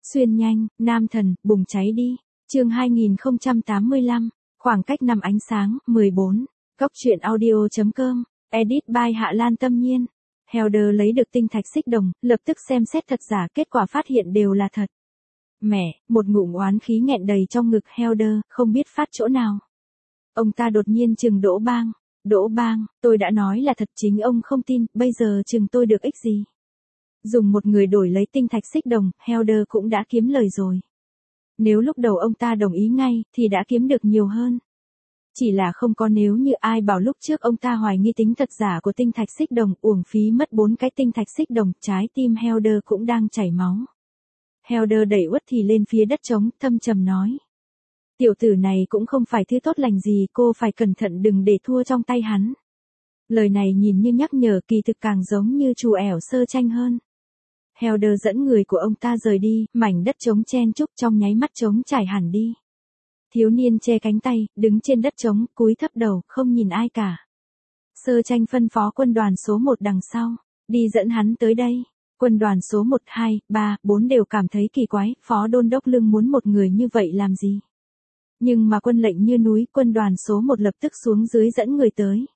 Xuyên nhanh, nam thần, bùng cháy đi. Chương 2085, khoảng cách năm ánh sáng, 14. Góc truyện audio.com, edit by Hạ Lan Tâm Nhiên. Helder lấy được tinh thạch xích đồng, lập tức xem xét thật giả, kết quả phát hiện đều là thật. Mẹ, một ngụm oán khí nghẹn đầy trong ngực Helder, không biết phát chỗ nào. Ông ta đột nhiên trừng Đỗ Bang. Đỗ Bang, tôi đã nói là thật, chính ông không tin, bây giờ trừng tôi được ích gì? Dùng một người đổi lấy tinh thạch xích đồng, Helder cũng đã kiếm lời rồi. Nếu lúc đầu ông ta đồng ý ngay, thì đã kiếm được nhiều hơn. Chỉ là không có nếu như ai bảo lúc trước ông ta hoài nghi tính thật giả của tinh thạch xích đồng, uổng phí mất 4 cái tinh thạch xích đồng, trái tim Helder cũng đang chảy máu. Helder đẩy Uất Thì lên phía đất trống, thâm trầm nói. Tiểu tử này cũng không phải thứ tốt lành gì, cô phải cẩn thận đừng để thua trong tay hắn. Lời này nhìn như nhắc nhở, kỳ thực càng giống như trù ẻo Sơ Tranh hơn. Helder dẫn người của ông ta rời đi, mảnh đất trống chen chúc trong nháy mắt trống trải hẳn đi. Thiếu niên che cánh tay, đứng trên đất trống, cúi thấp đầu, không nhìn ai cả. Sơ Tranh phân phó quân đoàn số 1 đằng sau, đi dẫn hắn tới đây. Quân đoàn số 1, 2, 3, 4 đều cảm thấy kỳ quái, Phó Đôn Đốc Lương muốn một người như vậy làm gì? Nhưng mà quân lệnh như núi, quân đoàn số 1 lập tức xuống dưới dẫn người tới.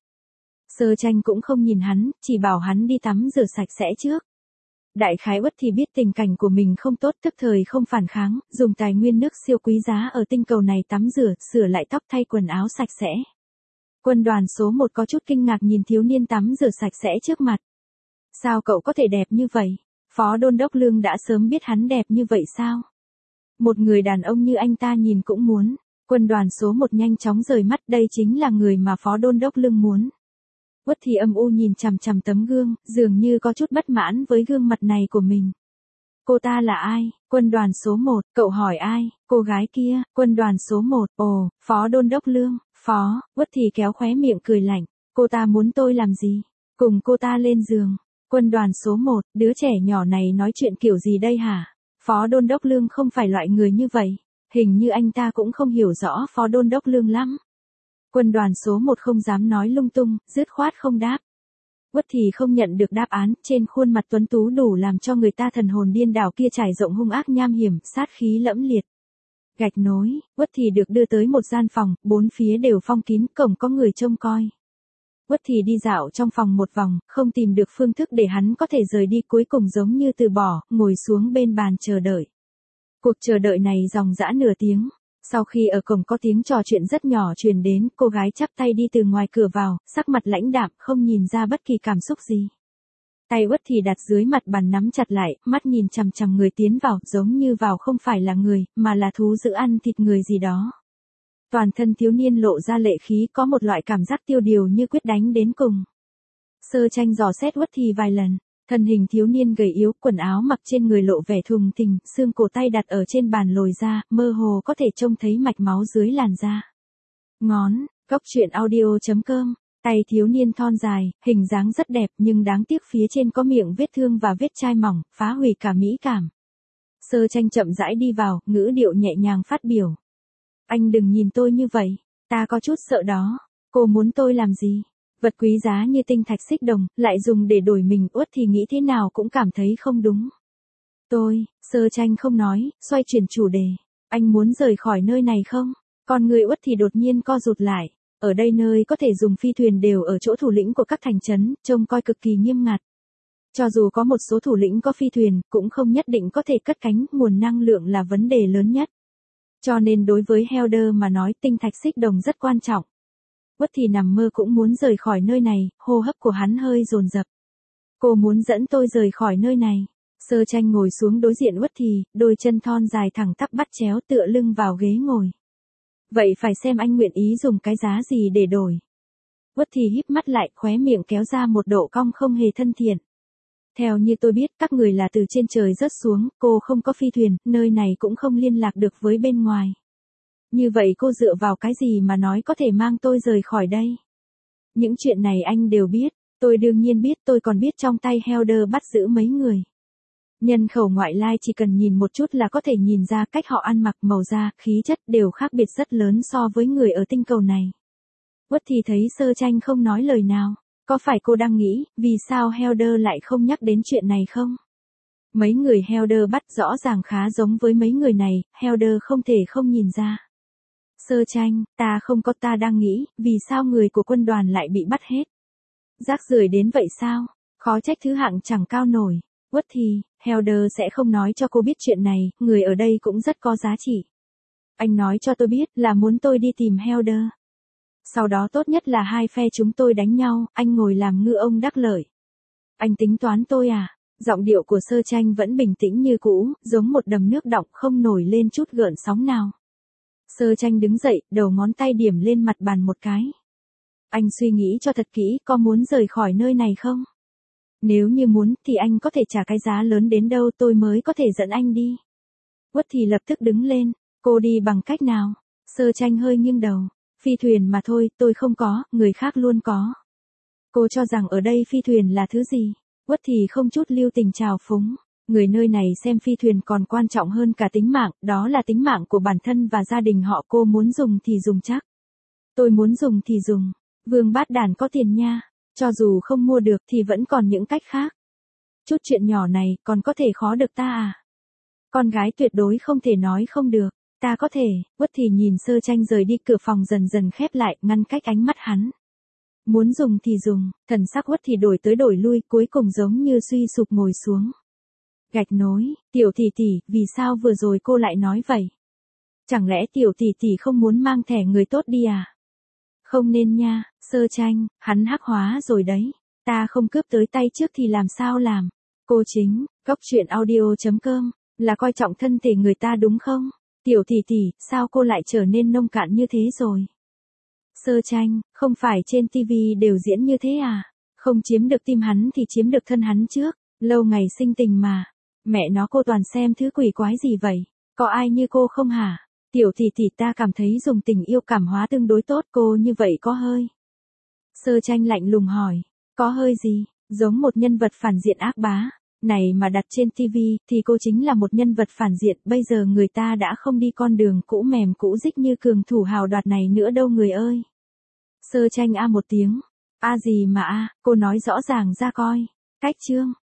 Sơ Tranh cũng không nhìn hắn, chỉ bảo hắn đi tắm rửa sạch sẽ trước. Đại khái Uất Thì biết tình cảnh của mình không tốt, tức thời không phản kháng, dùng tài nguyên nước siêu quý giá ở tinh cầu này tắm rửa, sửa lại tóc, thay quần áo sạch sẽ. Quân đoàn số 1 có chút kinh ngạc nhìn thiếu niên tắm rửa sạch sẽ trước mặt. Sao cậu có thể đẹp như vậy? Phó Đôn Đốc Lương đã sớm biết hắn đẹp như vậy sao? Một người đàn ông như anh ta nhìn cũng muốn. Quân đoàn số 1 nhanh chóng rời mắt, đây chính là người mà Phó Đôn Đốc Lương muốn. Uất Thì âm u nhìn chằm chằm tấm gương, dường như có chút bất mãn với gương mặt này của mình. Cô ta là ai? Quân đoàn số 1, cậu hỏi ai? Cô gái kia, quân đoàn số 1, ồ, Phó Đôn Đốc Lương, Phó, Uất Thì kéo khóe miệng cười lạnh. Cô ta muốn tôi làm gì? Cùng cô ta lên giường. Quân đoàn số 1, đứa trẻ nhỏ này nói chuyện kiểu gì đây hả? Phó Đôn Đốc Lương không phải loại người như vậy. Hình như anh ta cũng không hiểu rõ Phó Đôn Đốc Lương lắm. Quân đoàn số 1 không dám nói lung tung, dứt khoát không đáp. Uất Thì không nhận được đáp án, trên khuôn mặt tuấn tú đủ làm cho người ta thần hồn điên đảo kia trải rộng hung ác nham hiểm, sát khí lẫm liệt. Gạch nối, Uất Thì được đưa tới một gian phòng, bốn phía đều phong kín, cổng có người trông coi. Uất Thì đi dạo trong phòng một vòng, không tìm được phương thức để hắn có thể rời đi, cuối cùng giống như từ bỏ, ngồi xuống bên bàn chờ đợi. Cuộc chờ đợi này dòng dã nửa tiếng. Sau khi ở cổng có tiếng trò chuyện rất nhỏ truyền đến, cô gái chắp tay đi từ ngoài cửa vào, sắc mặt lãnh đạm, không nhìn ra bất kỳ cảm xúc gì. Tay Uất Thì đặt dưới mặt bàn nắm chặt lại, mắt nhìn chằm chằm người tiến vào, giống như vào không phải là người, mà là thú dữ ăn thịt người gì đó. Toàn thân thiếu niên lộ ra lệ khí, có một loại cảm giác tiêu điều như quyết đánh đến cùng. Sơ Tranh dò xét Uất Thì vài lần. Thân hình thiếu niên gầy yếu, quần áo mặc trên người lộ vẻ thùng thình, xương cổ tay đặt ở trên bàn lồi ra, mơ hồ có thể trông thấy mạch máu dưới làn da. Ngón, góc truyện audio.com, tay thiếu niên thon dài, hình dáng rất đẹp nhưng đáng tiếc phía trên có miệng vết thương và vết chai mỏng, phá hủy cả mỹ cảm. Sơ Tranh chậm rãi đi vào, ngữ điệu nhẹ nhàng phát biểu. Anh đừng nhìn tôi như vậy, ta có chút sợ đó. Cô muốn tôi làm gì? Vật quý giá như tinh thạch xích đồng, lại dùng để đổi mình, Uất Thì nghĩ thế nào cũng cảm thấy không đúng. Sơ Tranh không nói, xoay chuyển chủ đề. Anh muốn rời khỏi nơi này không? Con người Uất Thì đột nhiên co rụt lại. Ở đây nơi có thể dùng phi thuyền đều ở chỗ thủ lĩnh của các thành trấn, trông coi cực kỳ nghiêm ngặt. Cho dù có một số thủ lĩnh có phi thuyền, cũng không nhất định có thể cất cánh, nguồn năng lượng là vấn đề lớn nhất. Cho nên đối với Helder mà nói, tinh thạch xích đồng rất quan trọng. Uất Thì nằm mơ cũng muốn rời khỏi nơi này, hô hấp của hắn hơi dồn dập. Cô muốn dẫn tôi rời khỏi nơi này. Sơ Tranh ngồi xuống đối diện Uất Thì, đôi chân thon dài thẳng tắp bắt chéo tựa lưng vào ghế ngồi. Vậy phải xem anh nguyện ý dùng cái giá gì để đổi. Uất Thì híp mắt lại, khóe miệng kéo ra một độ cong không hề thân thiện. Theo như tôi biết, các người là từ trên trời rớt xuống, cô không có phi thuyền, nơi này cũng không liên lạc được với bên ngoài. Như vậy cô dựa vào cái gì mà nói có thể mang tôi rời khỏi đây? Những chuyện này anh đều biết, tôi đương nhiên biết, tôi còn biết trong tay Helder bắt giữ mấy người. Nhân khẩu ngoại lai chỉ cần nhìn một chút là có thể nhìn ra cách họ ăn mặc, màu da, khí chất đều khác biệt rất lớn so với người ở tinh cầu này. Uất Thì thấy Sơ Tranh không nói lời nào, có phải cô đang nghĩ, vì sao Helder lại không nhắc đến chuyện này không? Mấy người Helder bắt rõ ràng khá giống với mấy người này, Helder không thể không nhìn ra. Sơ tranh, ta không có, ta đang nghĩ, vì sao người của quân đoàn lại bị bắt hết? Rác rưởi đến vậy sao? Khó trách thứ hạng chẳng cao nổi. Uất thì, Helder sẽ không nói cho cô biết chuyện này, người ở đây cũng rất có giá trị. Anh nói cho tôi biết là muốn tôi đi tìm Helder. Sau đó tốt nhất là hai phe chúng tôi đánh nhau, anh ngồi làm ngư ông đắc lợi. Anh tính toán tôi à? Giọng điệu của Sơ tranh vẫn bình tĩnh như cũ, giống một đầm nước đọng không nổi lên chút gợn sóng nào. Sơ tranh đứng dậy, đầu ngón tay điểm lên mặt bàn một cái. Anh suy nghĩ cho thật kỹ, có muốn rời khỏi nơi này không? Nếu như muốn, thì anh có thể trả cái giá lớn đến đâu tôi mới có thể dẫn anh đi. Uất thì lập tức đứng lên, cô đi bằng cách nào? Sơ tranh hơi nghiêng đầu. Phi thuyền mà thôi, tôi không có, người khác luôn có. Cô cho rằng ở đây phi thuyền là thứ gì? Uất thì không chút lưu tình trào phúng. Người nơi này xem phi thuyền còn quan trọng hơn cả tính mạng, đó là tính mạng của bản thân và gia đình họ, cô muốn dùng thì dùng chắc. Tôi muốn dùng thì dùng. Vương Bát Đàn có tiền nha. Cho dù không mua được thì vẫn còn những cách khác. Chút chuyện nhỏ này còn có thể khó được ta à? Con gái tuyệt đối không thể nói không được. Ta có thể. Uất thì nhìn Sơ tranh rời đi, cửa phòng dần dần khép lại, ngăn cách ánh mắt hắn. Muốn dùng thì dùng, thần sắc Uất thì đổi tới đổi lui, cuối cùng giống như suy sụp ngồi xuống. Gạch nối, tiểu tỷ tỷ, vì sao vừa rồi cô lại nói vậy? Chẳng lẽ tiểu tỷ tỷ không muốn mang thẻ người tốt đi à? Không nên nha, Sơ tranh, hắn hắc hóa rồi đấy. Ta không cướp tới tay trước thì làm sao làm? Cô chính, góc truyện audio.com, là coi trọng thân thể người ta đúng không? Tiểu tỷ tỷ, sao cô lại trở nên nông cạn như thế rồi? Sơ tranh, không phải trên TV đều diễn như thế à? Không chiếm được tim hắn thì chiếm được thân hắn trước. Lâu ngày sinh tình mà. Mẹ nó, cô toàn xem thứ quỷ quái gì vậy? Có ai như cô không hả? Tiểu tỷ tỷ, ta cảm thấy dùng tình yêu cảm hóa tương đối tốt, cô như vậy có hơi. Sơ tranh lạnh lùng hỏi. Có hơi gì? Giống một nhân vật phản diện ác bá. Này mà đặt trên TV thì cô chính là một nhân vật phản diện, bây giờ người ta đã không đi con đường cũ mềm cũ dích như cường thủ hào đoạt này nữa đâu người ơi. Sơ tranh a một tiếng. A gì mà a, cô nói rõ ràng ra coi. Cách chương.